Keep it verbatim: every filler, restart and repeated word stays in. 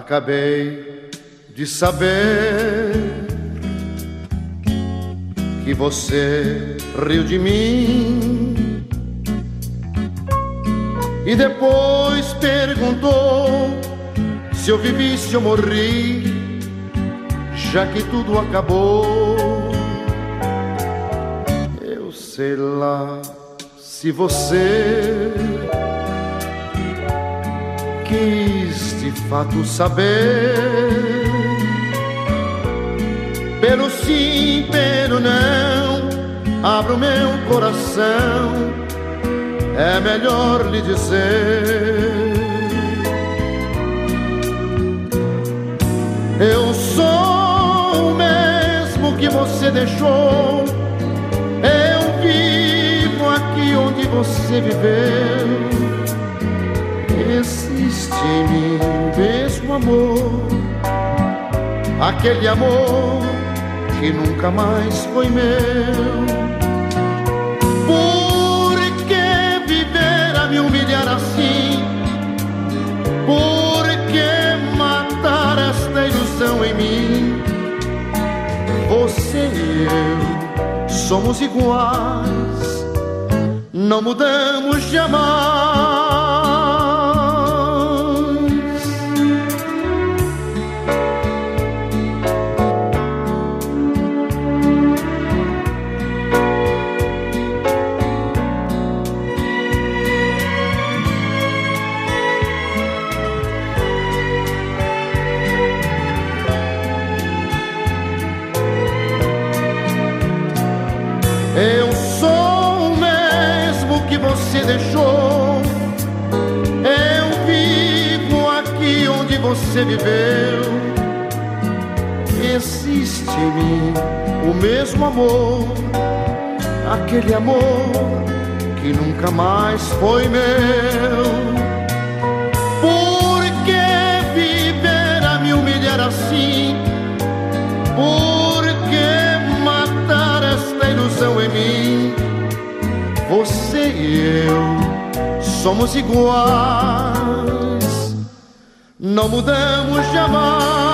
Acabei de saber que você riu de mim e depois perguntou se eu vivi, se eu morri, já que tudo acabou. Eu sei lá se você quis de fato saber, pelo sim, pelo não, abra o meu coração, é melhor lhe dizer. Eu sou o mesmo que você deixou, eu vivo aqui onde você viveu. Existe em mim o mesmo amor, aquele amor que nunca mais foi meu. Por que viver a me humilhar assim? Por que matar esta ilusão em mim? Você e eu somos iguais, não mudamos jamais. Eu sou o mesmo que você deixou, eu vivo aqui onde você viveu. Existe em mim o mesmo amor, aquele amor que nunca mais foi meu. Por que viver a me humilhar assim? Por que matar esta ilusão em mim? Você e eu somos iguais, não mudamos jamais.